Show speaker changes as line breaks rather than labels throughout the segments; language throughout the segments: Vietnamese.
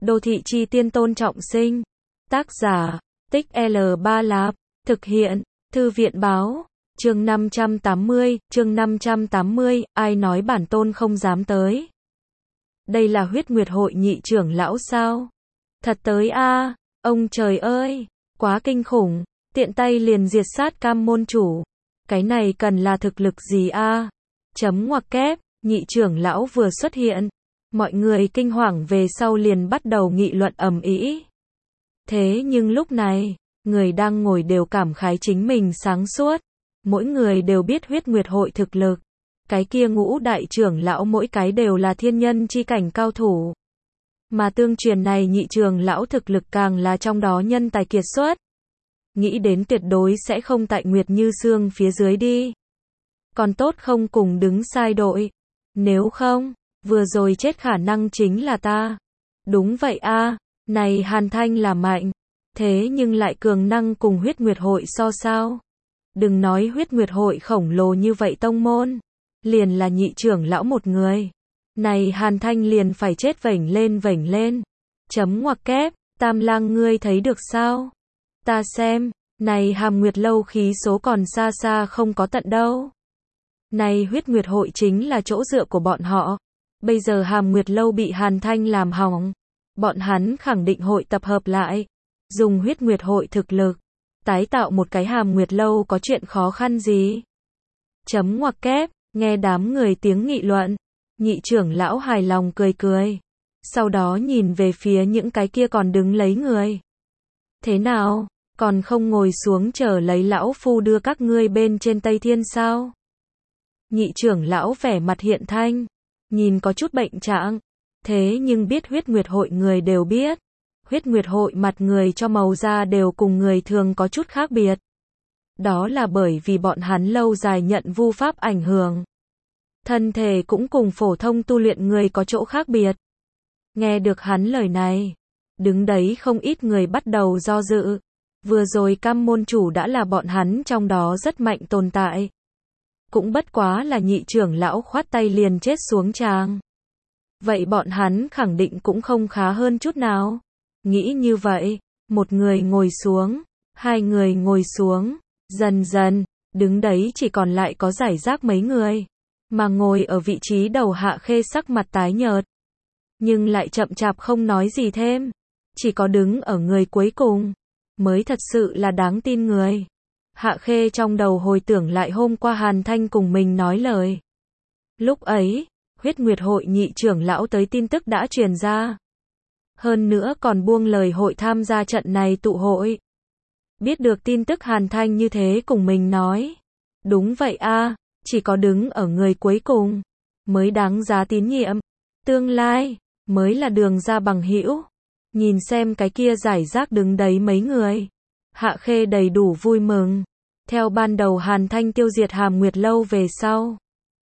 Đô thị chi tiên Tôn Trọng Sinh. Tác giả, Tích L3 Lạp. Thực hiện, Thư viện báo. Chương 580, ai nói bản tôn không dám tới. Đây là huyết nguyệt hội nhị trưởng lão sao? Thật tới a, ông trời ơi, quá kinh khủng, tiện tay liền diệt sát Cam môn chủ. Cái này cần là thực lực gì a? Chấm ngoặc kép, nhị trưởng lão vừa xuất hiện. Mọi người kinh hoàng về sau liền bắt đầu nghị luận ầm ĩ. Thế nhưng lúc này, người đang ngồi đều cảm khái chính mình sáng suốt. Mỗi người đều biết huyết nguyệt hội thực lực. Cái kia ngũ đại trưởng lão mỗi cái đều là thiên nhân chi cảnh cao thủ. Mà tương truyền này nhị trưởng lão thực lực càng là trong đó nhân tài kiệt xuất. Nghĩ đến tuyệt đối sẽ không tại Nguyệt Như Sương phía dưới đi. Còn tốt không cùng đứng sai đội. Nếu không, vừa rồi chết khả năng chính là ta. Đúng vậy a, này Hàn Thanh là mạnh. Thế nhưng lại cường năng cùng huyết nguyệt hội so sao. Đừng nói huyết nguyệt hội khổng lồ như vậy tông môn. Liền là nhị trưởng lão một người. Này Hàn Thanh liền phải chết vểnh lên. Chấm ngoặc kép, Tam Lang ngươi thấy được sao? Ta xem, này Hàm Nguyệt lâu khí số còn xa xa không có tận đâu. Này huyết nguyệt hội chính là chỗ dựa của bọn họ. Bây giờ Hàm Nguyệt lâu bị Hàn Thanh làm hỏng. Bọn hắn khẳng định hội tập hợp lại. Dùng huyết nguyệt hội thực lực. Tái tạo một cái Hàm Nguyệt lâu có chuyện khó khăn gì? Chấm ngoặc kép, nghe đám người tiếng nghị luận. Nhị trưởng lão hài lòng cười. Sau đó nhìn về phía những cái kia còn đứng lấy người. Thế nào, còn không ngồi xuống chờ lấy lão phu đưa các ngươi bên trên Tây Thiên sao? Nhị trưởng lão vẻ mặt hiện thanh, nhìn có chút bệnh trạng. Thế nhưng biết huyết nguyệt hội người đều biết. Huyết nguyệt hội mặt người cho màu da đều cùng người thường có chút khác biệt. Đó là bởi vì bọn hắn lâu dài nhận vu pháp ảnh hưởng. Thân thể cũng cùng phổ thông tu luyện người có chỗ khác biệt. Nghe được hắn lời này, đứng đấy không ít người bắt đầu do dự. Vừa rồi Cam môn chủ đã là bọn hắn trong đó rất mạnh tồn tại. Cũng bất quá là nhị trưởng lão khoát tay liền chết xuống tràng. Vậy bọn hắn khẳng định cũng không khá hơn chút nào. Nghĩ như vậy, một người ngồi xuống, hai người ngồi xuống, dần dần, đứng đấy chỉ còn lại có rải rác mấy người. Mà ngồi ở vị trí đầu Hạ Khê sắc mặt tái nhợt. Nhưng lại chậm chạp không nói gì thêm. Chỉ có đứng ở người cuối cùng, mới thật sự là đáng tin người. Hạ Khê trong đầu hồi tưởng lại hôm qua Hàn Thanh cùng mình nói lời. Lúc ấy, huyết nguyệt hội nhị trưởng lão tới tin tức đã truyền ra. Hơn nữa còn buông lời hội tham gia trận này tụ hội. Biết được tin tức Hàn Thanh như thế cùng mình nói. Đúng vậy a, chỉ có đứng ở người cuối cùng mới đáng giá tín nhiệm. Tương lai mới là đường ra bằng hữu. Nhìn xem cái kia rải rác đứng đấy mấy người. Hạ Khê đầy đủ vui mừng. Theo ban đầu Hàn Thanh tiêu diệt Hàm Nguyệt lâu về sau.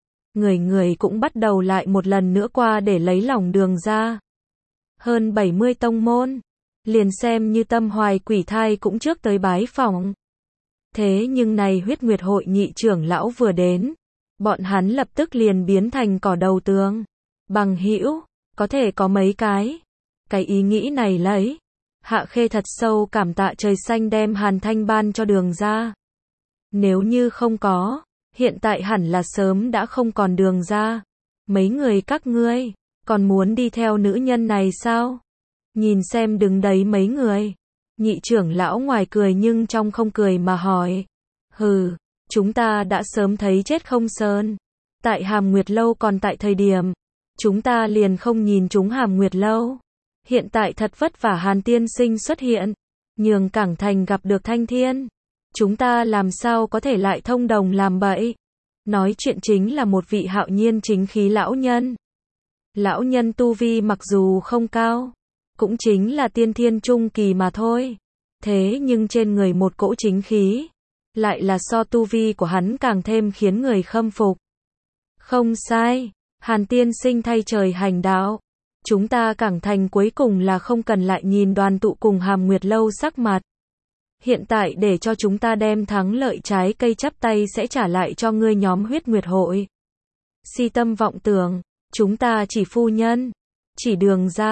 Người cũng bắt đầu lại một lần nữa qua để lấy lòng đường ra. Hơn 70 tông môn. Liền xem như Tâm Hoài Quỷ Thai cũng trước tới bái phỏng. Thế nhưng này huyết nguyệt hội nhị trưởng lão vừa đến. Bọn hắn lập tức liền biến thành cỏ đầu tường. Bằng hữu, có thể có mấy cái. Cái ý nghĩ này lấy. Hạ Khê thật sâu cảm tạ trời xanh đem Hàn Thanh ban cho đường ra. Nếu như không có, hiện tại hẳn là sớm đã không còn đường ra. Mấy người các ngươi, còn muốn đi theo nữ nhân này sao? Nhìn xem đứng đấy mấy người. Nhị trưởng lão ngoài cười nhưng trong không cười mà hỏi. Hừ, chúng ta đã sớm thấy chết không sơn. Tại Hàm Nguyệt lâu còn tại thời điểm. Chúng ta liền không nhìn chúng Hàm Nguyệt lâu. Hiện tại thật vất vả Hàn tiên sinh xuất hiện. Nhường Cảng Thành gặp được Thanh Thiên. Chúng ta làm sao có thể lại thông đồng làm bậy. Nói chuyện chính là một vị hạo nhiên chính khí lão nhân. Lão nhân tu vi mặc dù không cao. Cũng chính là tiên thiên trung kỳ mà thôi. Thế nhưng trên người một cỗ chính khí. Lại là so tu vi của hắn càng thêm khiến người khâm phục. Không sai. Hàn tiên sinh thay trời hành đạo. Chúng ta Cảng Thành cuối cùng là không cần lại nhìn đoàn tụ cùng Hàm Nguyệt lâu sắc mặt. Hiện tại để cho chúng ta đem thắng lợi trái cây chắp tay sẽ trả lại cho ngươi nhóm huyết nguyệt hội. Si tâm vọng tưởng, chúng ta chỉ phu nhân, chỉ đường ra,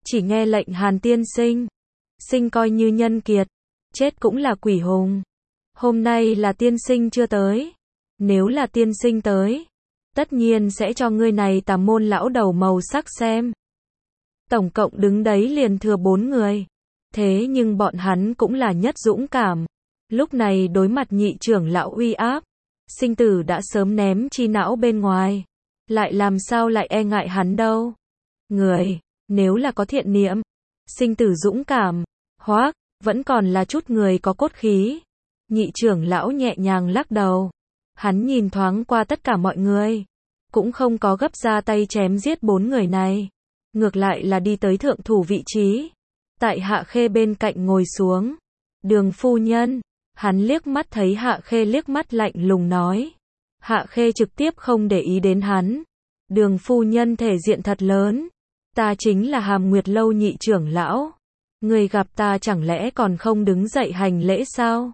chỉ nghe lệnh Hàn tiên sinh. Sinh coi như nhân kiệt, chết cũng là quỷ hùng. Hôm nay là tiên sinh chưa tới. Nếu là tiên sinh tới, tất nhiên sẽ cho ngươi này tà môn lão đầu màu sắc xem. Tổng cộng đứng đấy liền thừa 4 người. Thế nhưng bọn hắn cũng là nhất dũng cảm. Lúc này đối mặt nhị trưởng lão uy áp, sinh tử đã sớm ném chi não bên ngoài. Lại làm sao lại e ngại hắn đâu. Người, nếu là có thiện niệm, sinh tử dũng cảm, hoác, vẫn còn là chút người có cốt khí. Nhị trưởng lão nhẹ nhàng lắc đầu. Hắn nhìn thoáng qua tất cả mọi người, cũng không có gấp ra tay chém giết 4 người này. Ngược lại là đi tới thượng thủ vị trí. Tại Hạ Khê bên cạnh ngồi xuống. Đường phu nhân. Hắn liếc mắt thấy Hạ Khê liếc mắt lạnh lùng nói. Hạ Khê trực tiếp không để ý đến hắn. Đường phu nhân thể diện thật lớn. Ta chính là Hàm Nguyệt Lâu nhị trưởng lão. Người gặp ta chẳng lẽ còn không đứng dậy hành lễ sao?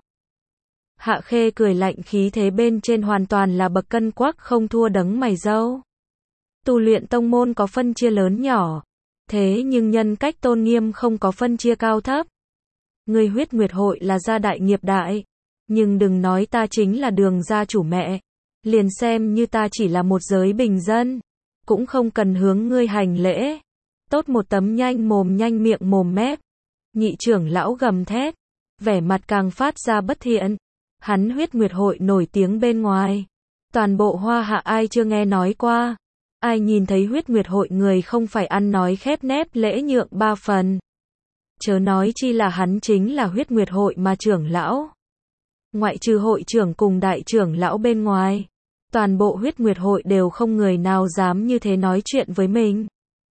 Hạ Khê cười lạnh, khí thế bên trên hoàn toàn là bậc cân quắc không thua đấng mày râu. Tu luyện tông môn có phân chia lớn nhỏ, thế nhưng nhân cách tôn nghiêm không có phân chia cao thấp. Người Huyết Nguyệt hội là gia đại nghiệp đại, nhưng đừng nói ta chính là Đường gia chủ mẹ, liền xem như ta chỉ là một giới bình dân, cũng không cần hướng ngươi hành lễ. Tốt một tấm nhanh mồm nhanh miệng mồm mép. Nhị trưởng lão gầm thét, vẻ mặt càng phát ra bất thiện. Hắn Huyết Nguyệt hội nổi tiếng bên ngoài, toàn bộ Hoa Hạ ai chưa nghe nói qua. Ai nhìn thấy Huyết Nguyệt hội người không phải ăn nói khép nép lễ nhượng 3 phần. Chớ nói chi là hắn chính là Huyết Nguyệt hội mà trưởng lão. Ngoại trừ hội trưởng cùng đại trưởng lão bên ngoài, toàn bộ Huyết Nguyệt hội đều không người nào dám như thế nói chuyện với mình.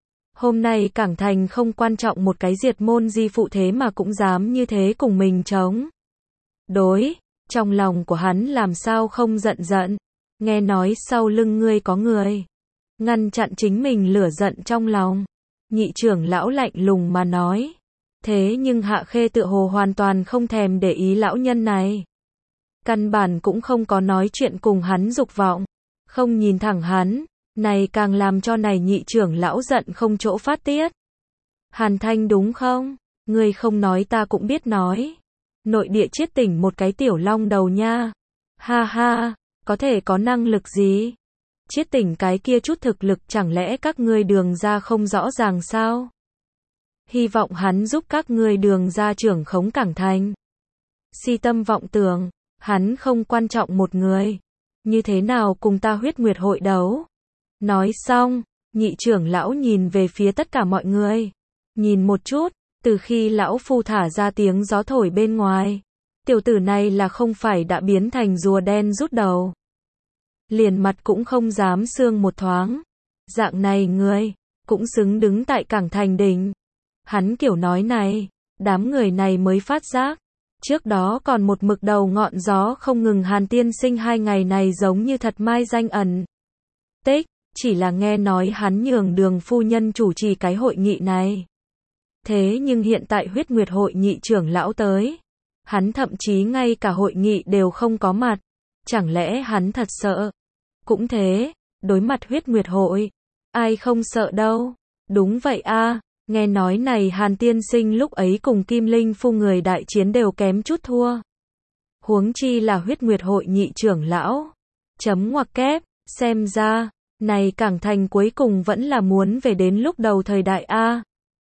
Hôm nay Cảng Thành không quan trọng một cái diệt môn di phụ thế mà cũng dám như thế cùng mình chống đối. Trong lòng của hắn làm sao không giận giận. Nghe nói sau lưng ngươi có người ngăn chặn chính mình lửa giận trong lòng. Nhị trưởng lão lạnh lùng mà nói. Thế nhưng Hạ Khê tựa hồ hoàn toàn không thèm để ý lão nhân này. Căn bản cũng không có nói chuyện cùng hắn dục vọng. Không nhìn thẳng hắn. Này càng làm cho này nhị trưởng lão giận không chỗ phát tiết. Hàn Thanh đúng không? Ngươi không nói ta cũng biết nói. Nội địa chiết tỉnh một cái tiểu long đầu nha. Ha ha, có thể có năng lực gì? Chiết tỉnh cái kia chút thực lực chẳng lẽ các ngươi Đường gia không rõ ràng sao? Hy vọng hắn giúp các ngươi Đường gia trưởng khống Cảng Thành. Si tâm vọng tưởng, hắn không quan trọng một người. Như thế nào cùng ta Huyết Nguyệt hội đấu? Nói xong, nhị trưởng lão nhìn về phía tất cả mọi người. Nhìn một chút. Từ khi lão phu thả ra tiếng gió thổi bên ngoài, tiểu tử này là không phải đã biến thành rùa đen rút đầu. Liền mặt cũng không dám sương một thoáng. Dạng này người, cũng xứng đứng tại Cảng Thành đỉnh. Hắn kiểu nói này, đám người này mới phát giác. Trước đó còn một mực đầu ngọn gió không ngừng Hàn tiên sinh 2 ngày này giống như thật mai danh ẩn tích, chỉ là nghe nói hắn nhường Đường phu nhân chủ trì cái hội nghị này. Thế nhưng hiện tại Huyết Nguyệt hội nhị trưởng lão tới, hắn thậm chí ngay cả hội nghị đều không có mặt. Chẳng lẽ hắn thật sợ? Cũng thế, đối mặt Huyết Nguyệt hội, ai không sợ đâu. Đúng vậy a, nghe nói này Hàn tiên sinh lúc ấy cùng Kim Linh phu người đại chiến đều kém chút thua. Huống chi là Huyết Nguyệt hội nhị trưởng lão. Chấm ngoặc kép, xem ra, này Cảng Thành cuối cùng vẫn là muốn về đến lúc đầu thời đại a.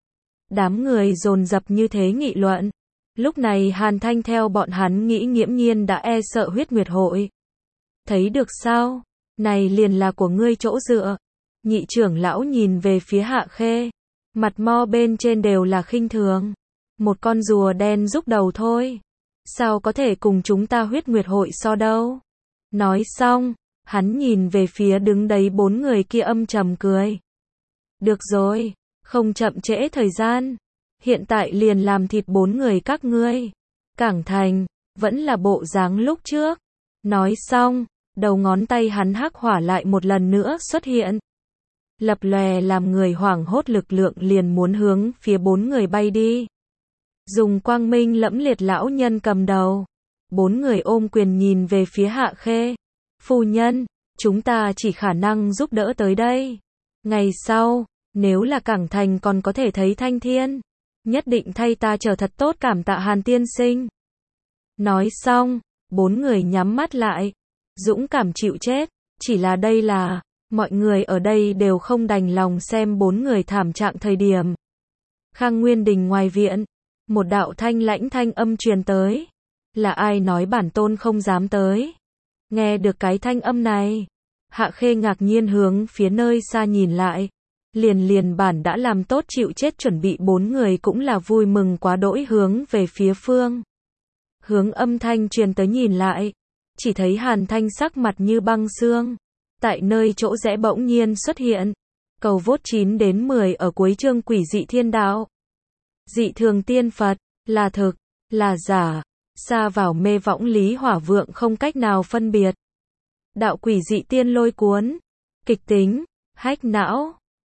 Đám người dồn dập như thế nghị luận. Lúc này Hàn Thanh theo bọn hắn nghĩ nghiễm nhiên đã e sợ Huyết Nguyệt hội. Thấy được sao? Này liền là của ngươi chỗ dựa. Nhị trưởng lão nhìn về phía Hạ Khê. Mặt mo bên trên đều là khinh thường. Một con rùa đen rút đầu thôi. Sao có thể cùng chúng ta Huyết Nguyệt hội so đâu? Nói xong, hắn nhìn về phía đứng đấy 4 người kia âm trầm cười. Được rồi. Không chậm trễ thời gian. Hiện tại liền làm thịt 4 người các ngươi. Cảng Thành, vẫn là bộ dáng lúc trước. Nói xong, đầu ngón tay hắn hắc hỏa lại một lần nữa xuất hiện. Lập lòe làm người hoảng hốt lực lượng liền muốn hướng phía 4 người bay đi. Dùng quang minh lẫm liệt lão nhân cầm đầu. 4 người ôm quyền nhìn về phía Hạ Khê. Phu nhân, chúng ta chỉ khả năng giúp đỡ tới đây. Ngày sau, Nếu là Cảng Thành còn có thể thấy Thanh Thiên, nhất định thay ta chờ thật tốt cảm tạ Hàn tiên sinh. Nói xong, 4 người nhắm mắt lại, dũng cảm chịu chết, chỉ là đây là, mọi người ở đây đều không đành lòng xem 4 người thảm trạng thời điểm. Khang Nguyên Đình ngoài viện, một đạo thanh lãnh thanh âm truyền tới. Là ai nói bản tôn không dám tới? Nghe được cái thanh âm này, Hạ Khê ngạc nhiên hướng phía nơi xa nhìn lại. Liền bản đã làm tốt chịu chết chuẩn bị 4 người cũng là vui mừng quá đỗi hướng về phía phương. Hướng âm thanh truyền tới nhìn lại, chỉ thấy Hàn Thanh sắc mặt như băng xương. Tại nơi chỗ rẽ bỗng nhiên xuất hiện. Cầu vốt 9 đến 10 ở cuối chương Quỷ dị thiên đạo. Dị thường tiên Phật, là thực, là giả, xa vào mê võng lý hỏa vượng không cách nào phân biệt. Đạo quỷ dị tiên lôi cuốn, kịch tính, hách não.